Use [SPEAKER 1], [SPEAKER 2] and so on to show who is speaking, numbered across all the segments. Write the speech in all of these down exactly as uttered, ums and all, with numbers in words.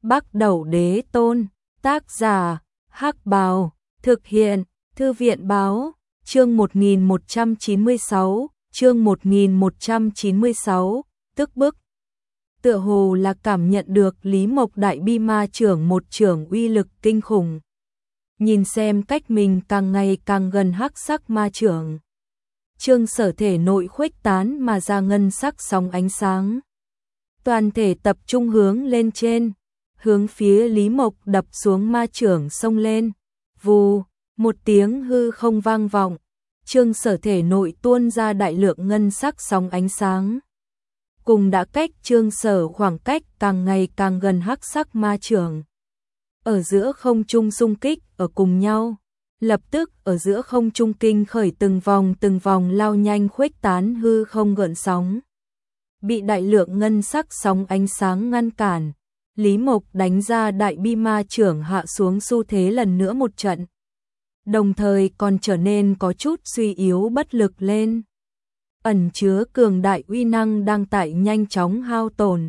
[SPEAKER 1] Bắc Đẩu Đế Tôn, tác giả, Hắc Bào, thực hiện, Thư viện Báo, chương một nghìn một trăm chín mươi sáu, chương một nghìn một trăm chín mươi sáu, tức bức. Tựa hồ là cảm nhận được Lý Mộc Đại Bi Ma trưởng một trưởng uy lực kinh khủng. Nhìn xem cách mình càng ngày càng gần hắc sắc ma trưởng. Trương Sở thể nội khuếch tán mà ra ngân sắc sóng ánh sáng. Toàn thể tập trung hướng lên trên, hướng phía Lý Mộc đập xuống ma trưởng xông lên. Vù, một tiếng hư không vang vọng, Trương Sở thể nội tuôn ra đại lượng ngân sắc sóng ánh sáng. Cùng đã cách Trương Sở khoảng cách càng ngày càng gần hắc sắc ma trưởng. Ở giữa không trung xung kích ở cùng nhau, lập tức ở giữa không trung kinh khởi từng vòng từng vòng lao nhanh khuếch tán hư không gợn sóng. Bị đại lượng ngân sắc sóng ánh sáng ngăn cản, Lý Mộc đánh ra đại bi ma trưởng hạ xuống xu thế lần nữa một trận. Đồng thời còn trở nên có chút suy yếu bất lực lên. Ẩn chứa cường đại uy năng đang tại nhanh chóng hao tổn.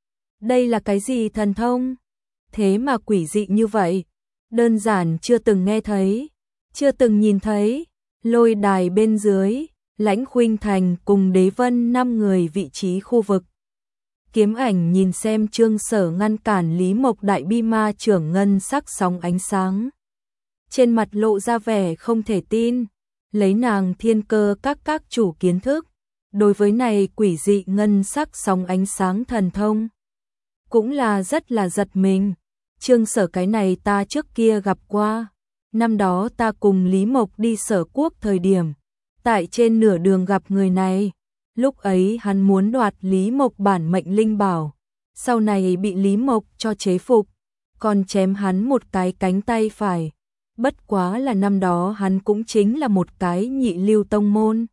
[SPEAKER 1] Đây là cái gì thần thông? Thế mà quỷ dị như vậy, đơn giản chưa từng nghe thấy, chưa từng nhìn thấy. Lôi đài bên dưới, Lãnh Khuynh Thành cùng Đế Vân năm người vị trí khu vực. Kiếm Ảnh nhìn xem Trương Sở ngăn cản Lý Mộc Đại Bi Ma trưởng ngân sắc sóng ánh sáng. Trên mặt lộ ra vẻ không thể tin, lấy nàng thiên cơ các các chủ kiến thức, đối với này quỷ dị ngân sắc sóng ánh sáng thần thông, cũng là rất là giật mình. Trương Sở cái này ta trước kia gặp qua, năm đó ta cùng Lý Mộc đi Sở Quốc thời điểm, tại trên nửa đường gặp người này, lúc ấy hắn muốn đoạt Lý Mộc bản mệnh linh bảo, sau này bị Lý Mộc cho chế phục, còn chém hắn một cái cánh tay phải. Bất quá là năm đó hắn cũng chính là một cái nhị lưu tông môn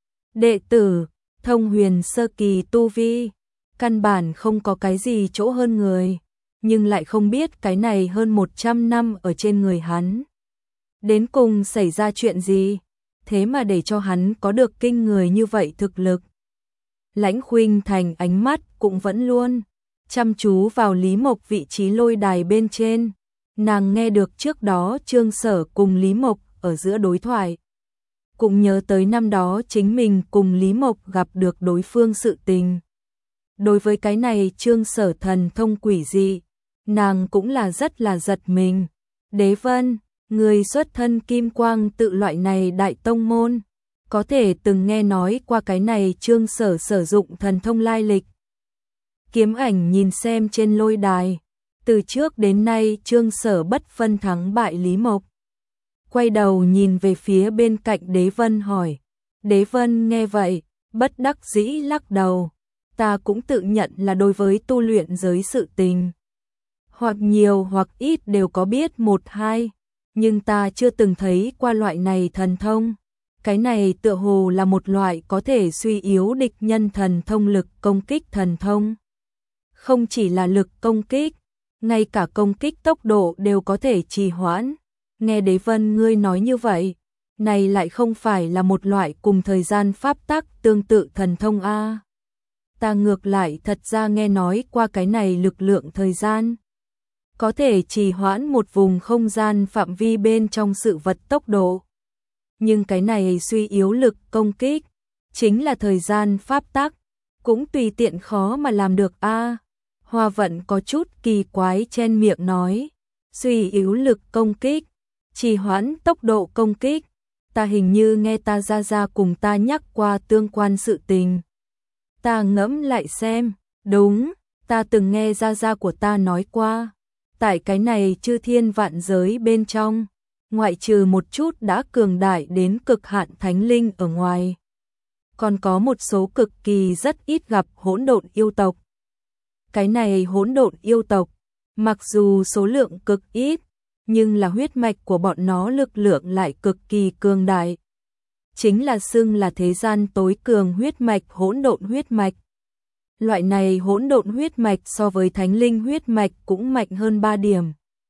[SPEAKER 1] đệ tử, thông huyền sơ kỳ tu vi, căn bản không có cái gì chỗ hơn người, nhưng lại không biết cái này hơn một trăm năm ở trên người hắn. Đến cùng xảy ra chuyện gì, thế mà để cho hắn có được kinh người như vậy thực lực. Lãnh Khuynh Thành ánh mắt cũng vẫn luôn chăm chú vào Lý Mộc vị trí lôi đài bên trên. Nàng nghe được trước đó Trương Sở cùng Lý Mộc ở giữa đối thoại, cũng nhớ tới năm đó chính mình cùng Lý Mộc gặp được đối phương sự tình. Đối với cái này Trương Sở thần thông quỷ dị, nàng cũng là rất là giật mình. Đế Vân, người xuất thân kim quang tự loại này đại tông môn, có thể từng nghe nói qua cái này Trương Sở sử dụng thần thông lai lịch. Kiếm Ảnh nhìn xem trên lôi đài, từ trước đến nay Trương Sở bất phân thắng bại Lý Mộc. Quay đầu nhìn về phía bên cạnh Đế Vân hỏi. Đế Vân nghe vậy, bất đắc dĩ lắc đầu. Ta cũng tự nhận là đối với tu luyện giới sự tình, hoặc nhiều hoặc ít đều có biết một hai, nhưng ta chưa từng thấy qua loại này thần thông. Cái này tựa hồ là một loại có thể suy yếu địch nhân thần thông lực công kích thần thông. Không chỉ là lực công kích, ngay cả công kích tốc độ đều có thể trì hoãn. Nghe Đế Vân ngươi nói như vậy, này lại không phải là một loại cùng thời gian pháp tắc tương tự thần thông a. Ta ngược lại thật ra nghe nói qua cái này lực lượng thời gian, có thể trì hoãn một vùng không gian phạm vi bên trong sự vật tốc độ. Nhưng cái này suy yếu lực công kích, chính là thời gian pháp tắc, cũng tùy tiện khó mà làm được a. Hoa Vận có chút kỳ quái chen miệng nói, suy yếu lực công kích, trì hoãn tốc độ công kích, ta hình như nghe ta ra ra cùng ta nhắc qua tương quan sự tình. Ta ngẫm lại xem, đúng, ta từng nghe ra ra của ta nói qua, tại cái này chư thiên vạn giới bên trong, ngoại trừ một chút đã cường đại đến cực hạn thánh linh ở ngoài, còn có một số cực kỳ rất ít gặp hỗn độn yêu tộc. Cái này hỗn độn yêu tộc, mặc dù số lượng cực ít, nhưng là huyết mạch của bọn nó lực lượng lại cực kỳ cường đại. Chính là xưng là thế gian tối cường huyết mạch hỗn độn huyết mạch. Loại này hỗn độn huyết mạch so với thánh linh huyết mạch cũng mạnh hơn ba điểm.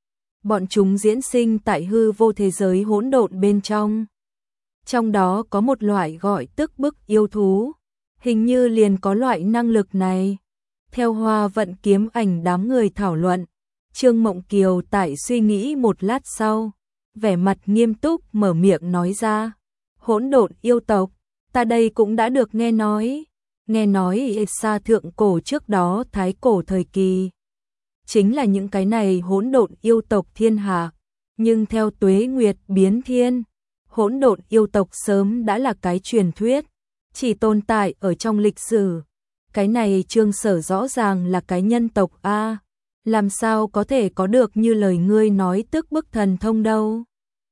[SPEAKER 1] Bọn chúng diễn sinh tại hư vô thế giới hỗn độn bên trong. Trong đó có một loại gọi tức bức yêu thú, hình như liền có loại năng lực này. Theo Hoa Vận Kiếm Ảnh đám người thảo luận, Trương Mộng Kiều tại suy nghĩ một lát sau, vẻ mặt nghiêm túc mở miệng nói ra, hỗn độn yêu tộc, ta đây cũng đã được nghe nói, nghe nói xa thượng cổ trước đó thái cổ thời kỳ. Chính là những cái này hỗn độn yêu tộc thiên hạ, nhưng theo tuế nguyệt biến thiên, hỗn độn yêu tộc sớm đã là cái truyền thuyết, chỉ tồn tại ở trong lịch sử. Cái này Trương Sở rõ ràng là cái nhân tộc a, làm sao có thể có được như lời ngươi nói tức bức thần thông đâu.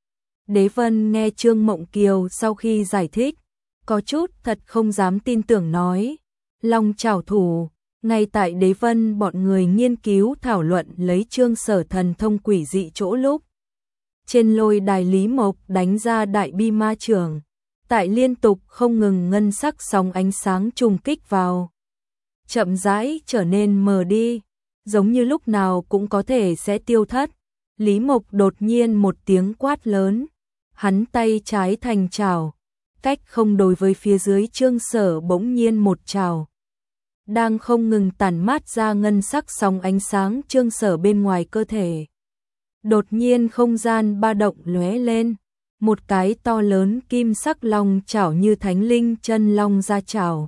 [SPEAKER 1] Đế Vân nghe Trương Mộng Kiều sau khi giải thích, có chút thật không dám tin tưởng nói, Long Chảo Thủ. Ngay tại Đế Vân bọn người nghiên cứu thảo luận lấy Trương Sở thần thông quỷ dị chỗ lúc, trên lôi đài Lý Mộc đánh ra đại bi ma trưởng, tại liên tục không ngừng ngân sắc sóng ánh sáng trùng kích vào, chậm rãi trở nên mờ đi, giống như lúc nào cũng có thể sẽ tiêu thất. Lý Mộc đột nhiên một tiếng quát lớn, hắn tay trái thành chảo, cách không đối với phía dưới Trương Sở bỗng nhiên một chảo, đang không ngừng tản mát ra ngân sắc sóng ánh sáng Trương Sở bên ngoài cơ thể. Đột nhiên không gian ba động lóe lên, một cái to lớn kim sắc long chảo như thánh linh chân long ra chảo.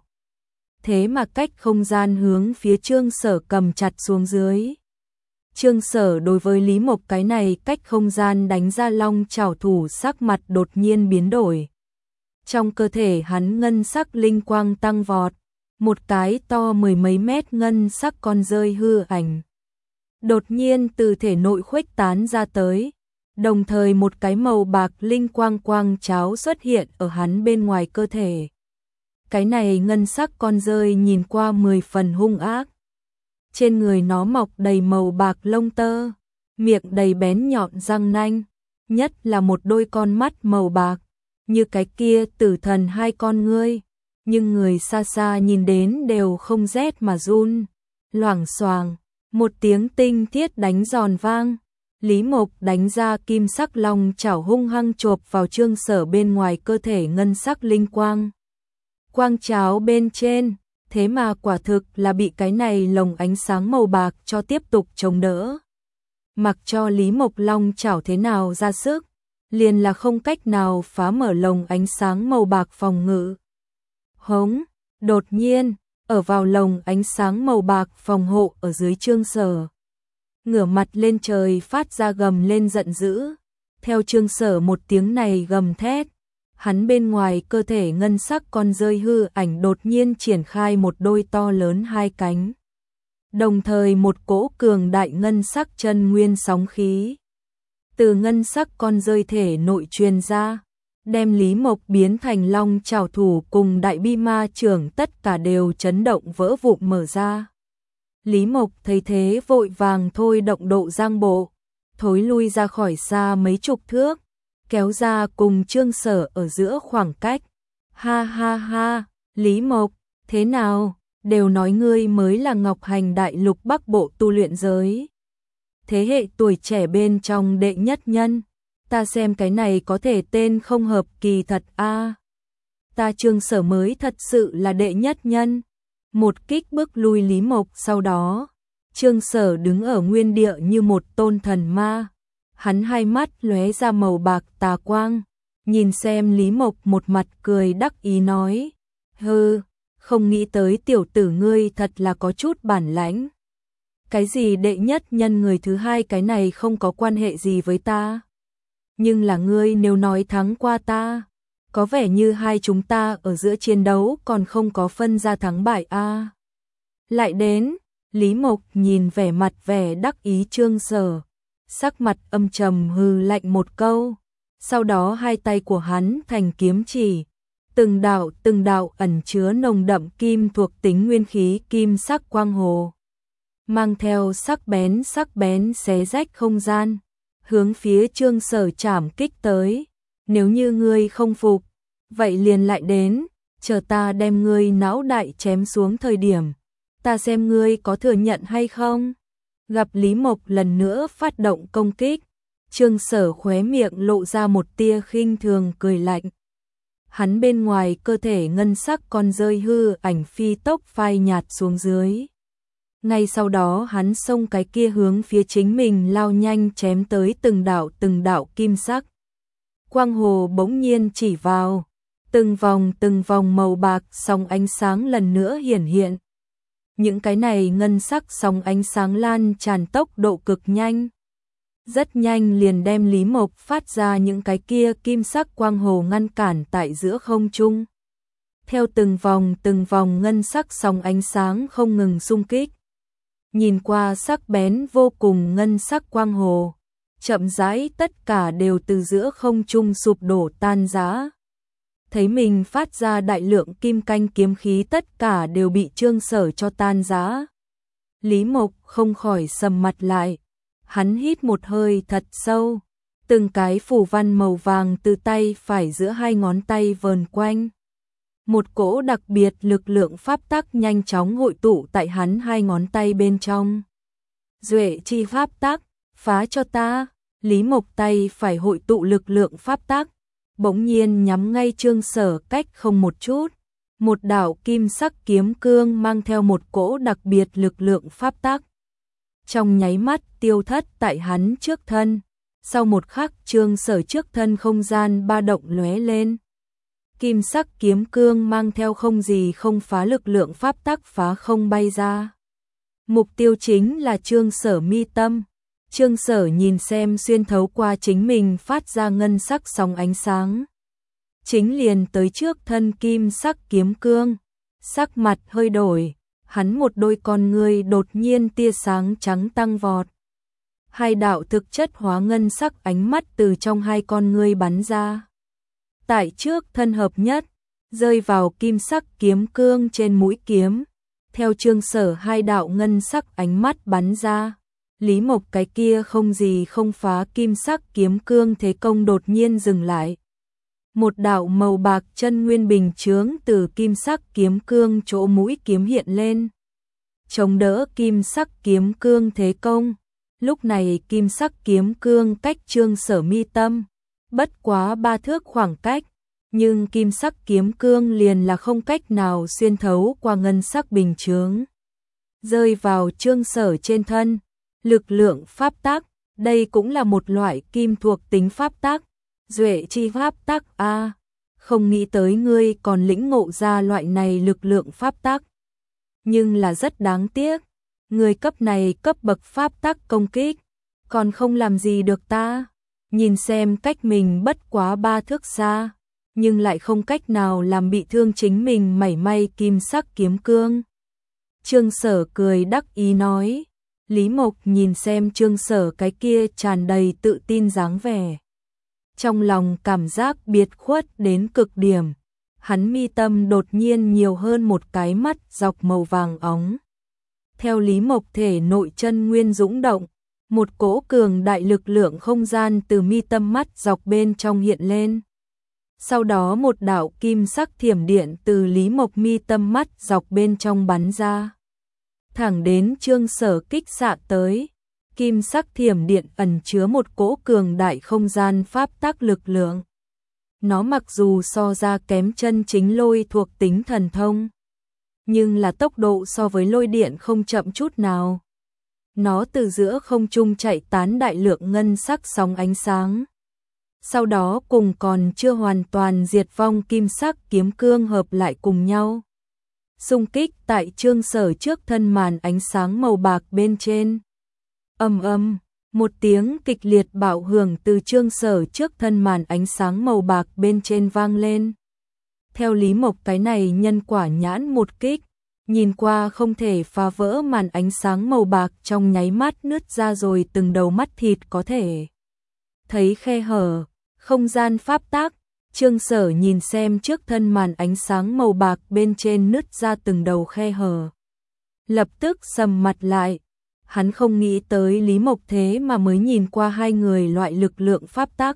[SPEAKER 1] Thế mà cách không gian hướng phía Trương Sở cầm chặt xuống dưới. Trương Sở đối với Lý Mộc cái này cách không gian đánh ra long chảo thủ sắc mặt đột nhiên biến đổi. Trong cơ thể hắn ngân sắc linh quang tăng vọt, một cái to mười mấy mét ngân sắc con rơi hư ảnh đột nhiên từ thể nội khuếch tán ra tới, đồng thời một cái màu bạc linh quang quang cháo xuất hiện ở hắn bên ngoài cơ thể. Cái này ngân sắc con rơi nhìn qua mười phần hung ác. Trên người nó mọc đầy màu bạc lông tơ, miệng đầy bén nhọn răng nanh, nhất là một đôi con mắt màu bạc, như cái kia tử thần hai con ngươi, nhưng người xa xa nhìn đến đều không rét mà run. Loảng xoàng, một tiếng tinh thiết đánh giòn vang, Lý Mộc đánh ra kim sắc long chảo hung hăng chộp vào Trương Sở bên ngoài cơ thể ngân sắc linh quang. Quang cháo bên trên, thế mà quả thực là bị cái này lồng ánh sáng màu bạc cho tiếp tục chống đỡ. Mặc cho Lý Mộc long chảo thế nào ra sức, liền là không cách nào phá mở lồng ánh sáng màu bạc phòng ngự. Hống, đột nhiên, ở vào lồng ánh sáng màu bạc phòng hộ ở dưới Trương Sở, ngửa mặt lên trời phát ra gầm lên giận dữ. Theo Trương Sở một tiếng này gầm thét, hắn bên ngoài cơ thể ngân sắc con rơi hư ảnh đột nhiên triển khai một đôi to lớn hai cánh. Đồng thời một cỗ cường đại ngân sắc chân nguyên sóng khí từ ngân sắc con rơi thể nội truyền ra, đem Lý Mộc biến thành long chảo thủ cùng đại bi ma trưởng tất cả đều chấn động vỡ vụn mở ra. Lý Mộc thấy thế vội vàng thôi động độ giang bộ, thối lui ra khỏi xa mấy chục thước, kéo ra cùng Trương Sở ở giữa khoảng cách. Ha ha ha, Lý Mộc, thế nào, đều nói ngươi mới là Ngọc Hành Đại Lục Bắc Bộ tu luyện giới thế hệ tuổi trẻ bên trong đệ nhất nhân, ta xem cái này có thể tên không hợp kỳ thật a. À. Ta Trương Sở mới thật sự là đệ nhất nhân. Một kích bước lui Lý Mộc, sau đó Trương Sở đứng ở nguyên địa như một tôn thần ma, hắn hai mắt lóe ra màu bạc tà quang, nhìn xem Lý Mộc một mặt cười đắc ý nói, hừ, không nghĩ tới tiểu tử ngươi thật là có chút bản lãnh. Cái gì đệ nhất nhân người thứ hai cái này không có quan hệ gì với ta. Nhưng là ngươi nếu nói thắng qua ta, có vẻ như hai chúng ta ở giữa chiến đấu còn không có phân ra thắng bại a. À. Lại đến, Lý Mộc nhìn vẻ mặt vẻ đắc ý Trương Sở, sắc mặt âm trầm hừ lạnh một câu, sau đó hai tay của hắn thành kiếm chỉ, từng đạo từng đạo ẩn chứa nồng đậm kim thuộc tính nguyên khí kim sắc quang hồ, mang theo sắc bén sắc bén xé rách không gian, hướng phía Trương Sở chảm kích tới. Nếu như ngươi không phục, vậy liền lại đến, chờ ta đem ngươi não đại chém xuống thời điểm, ta xem ngươi có thừa nhận hay không. Gặp Lý Mộc lần nữa phát động công kích, Trương Sở khóe miệng lộ ra một tia khinh thường cười lạnh. Hắn bên ngoài cơ thể ngân sắc con rơi hư ảnh phi tốc phai nhạt xuống dưới. Ngay sau đó hắn xông cái kia hướng phía chính mình lao nhanh chém tới từng đạo từng đạo kim sắc. Quang hồ bỗng nhiên chỉ vào, từng vòng từng vòng màu bạc sóng ánh sáng lần nữa hiển hiện. Những cái này ngân sắc sóng ánh sáng lan tràn tốc độ cực nhanh. Rất nhanh liền đem Lý Mộc phát ra những cái kia kim sắc quang hồ ngăn cản tại giữa không trung. Theo từng vòng từng vòng ngân sắc sóng ánh sáng không ngừng xung kích. Nhìn qua sắc bén vô cùng ngân sắc quang hồ, chậm rãi tất cả đều từ giữa không trung sụp đổ tan rã. Thấy mình phát ra đại lượng kim canh kiếm khí tất cả đều bị Trương Sở cho tan rã. Lý Mộc không khỏi sầm mặt lại, hắn hít một hơi thật sâu, từng cái phù văn màu vàng từ tay phải giữa hai ngón tay vờn quanh. Một cỗ đặc biệt lực lượng pháp tắc nhanh chóng hội tụ tại hắn hai ngón tay bên trong. Duệ chi pháp tắc, phá cho ta. Lý Mộc tay phải hội tụ lực lượng pháp tắc, bỗng nhiên nhắm ngay Trương Sở cách không một chút. Một đạo kim sắc kiếm cương mang theo một cỗ đặc biệt lực lượng pháp tắc. Trong nháy mắt tiêu thất tại hắn trước thân. Sau một khắc Trương Sở trước thân không gian ba động lóe lên. Kim sắc kiếm cương mang theo không gì không phá lực lượng pháp tắc phá không bay ra. Mục tiêu chính là Trương Sở mi tâm. Trương Sở nhìn xem xuyên thấu qua chính mình phát ra ngân sắc sóng ánh sáng. Chính liền tới trước thân kim sắc kiếm cương. Sắc mặt hơi đổi, hắn một đôi con ngươi đột nhiên tia sáng trắng tăng vọt. Hai đạo thực chất hóa ngân sắc ánh mắt từ trong hai con ngươi bắn ra. Tại trước thân hợp nhất, rơi vào kim sắc kiếm cương trên mũi kiếm. Theo Trương Sở hai đạo ngân sắc ánh mắt bắn ra, Lý Mộc cái kia không gì không phá kim sắc kiếm cương thế công đột nhiên dừng lại. Một đạo màu bạc chân nguyên bình chướng từ kim sắc kiếm cương chỗ mũi kiếm hiện lên, chống đỡ kim sắc kiếm cương thế công. Lúc này kim sắc kiếm cương cách Trương Sở mi tâm bất quá ba thước khoảng cách, nhưng kim sắc kiếm cương liền là không cách nào xuyên thấu qua ngân sắc bình chướng, rơi vào Trương Sở trên thân. Lực lượng pháp tắc, đây cũng là một loại kim thuộc tính pháp tắc. Duệ chi pháp tắc a, à, không nghĩ tới ngươi còn lĩnh ngộ ra loại này lực lượng pháp tắc. Nhưng là rất đáng tiếc, người cấp này cấp bậc pháp tắc công kích, còn không làm gì được ta. Nhìn xem cách mình bất quá ba thước xa, nhưng lại không cách nào làm bị thương chính mình mảy may kim sắc kiếm cương. Trương Sở cười đắc ý nói. Lý Mộc nhìn xem Trương Sở cái kia tràn đầy tự tin dáng vẻ, trong lòng cảm giác biệt khuất đến cực điểm. Hắn mi tâm đột nhiên nhiều hơn một cái mắt dọc màu vàng óng. Theo Lý Mộc thể nội chân nguyên dũng động, một cỗ cường đại lực lượng không gian từ mi tâm mắt dọc bên trong hiện lên. Sau đó một đạo kim sắc thiểm điện từ Lý Mộc mi tâm mắt dọc bên trong bắn ra, thẳng đến Trương Sở kích xạ tới. Kim sắc thiểm điện ẩn chứa một cỗ cường đại không gian pháp tắc lực lượng. Nó mặc dù so ra kém chân chính lôi thuộc tính thần thông, nhưng là tốc độ so với lôi điện không chậm chút nào. Nó từ giữa không trung chạy tán đại lượng ngân sắc sóng ánh sáng. Sau đó cùng còn chưa hoàn toàn diệt vong kim sắc kiếm cương hợp lại cùng nhau, xung kích tại Trương Sở trước thân màn ánh sáng màu bạc bên trên. Ầm ầm, một tiếng kịch liệt bạo hưởng từ Trương Sở trước thân màn ánh sáng màu bạc bên trên vang lên. Theo Lý Mộc cái này nhân quả nhãn một kích, nhìn qua không thể phá vỡ màn ánh sáng màu bạc trong nháy mắt nứt ra rồi từng đầu mắt thịt có thể thấy khe hở, không gian pháp tắc. Trương Sở nhìn xem trước thân màn ánh sáng màu bạc bên trên nứt ra từng đầu khe hở, lập tức sầm mặt lại. Hắn không nghĩ tới Lý Mộc thế mà mới nhìn qua hai người loại lực lượng pháp tắc.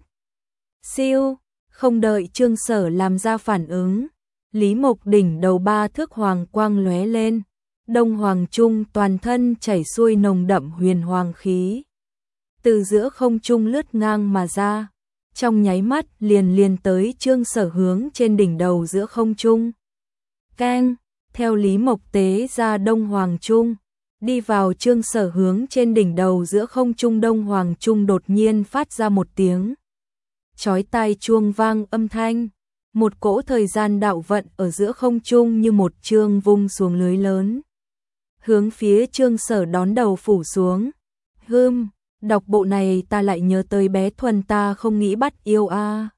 [SPEAKER 1] Siêu, không đợi Trương Sở làm ra phản ứng, Lý Mộc đỉnh đầu ba thước hoàng quang lóe lên, Đông Hoàng Trung toàn thân chảy xuôi nồng đậm huyền hoàng khí, từ giữa không trung lướt ngang mà ra, trong nháy mắt liền liền tới Trương Sở hướng trên đỉnh đầu giữa không trung. Keng, theo Lý Mộc tế ra Đông Hoàng Trung, Đi vào Trương Sở hướng trên đỉnh đầu giữa không trung Đông Hoàng Trung đột nhiên phát ra một tiếng chói tai chuông vang âm thanh, một cỗ thời gian đạo vận ở giữa không trung như một chương vung xuống lưới lớn, hướng phía Trương Sở đón đầu phủ xuống. Hừm, đọc bộ này ta lại nhớ tới bé Thuần ta không nghĩ bắt yêu a. À.